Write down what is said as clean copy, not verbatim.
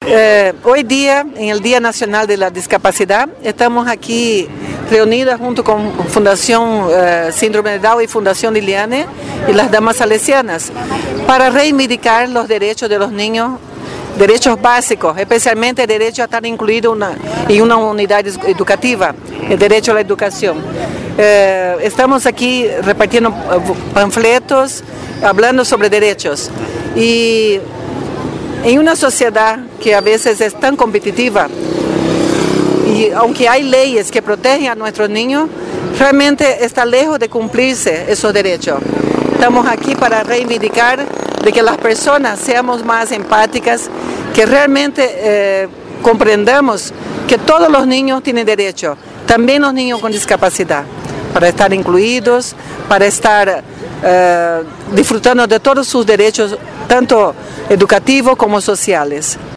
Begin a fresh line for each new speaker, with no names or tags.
Hoy día, en el Día Nacional de la Discapacidad, estamos aquí reunidas junto con Fundación Síndrome de Down y Fundación Liliane y las Damas Salesianas para reivindicar los derechos de los niños, derechos básicos, especialmente el derecho a estar incluido en una unidad educativa, el derecho a la educación. Estamos aquí repartiendo panfletos, hablando sobre derechos. Y en una sociedad que a veces es tan competitiva, y aunque hay leyes que protegen a nuestros niños, realmente está lejos de cumplirse esos derechos. Estamos aquí para reivindicar de que las personas seamos más empáticas, que realmente comprendamos que todos los niños tienen derecho, también los niños con discapacidad, para estar incluidos, para estar disfrutando de todos sus derechos, tanto educativos como sociales.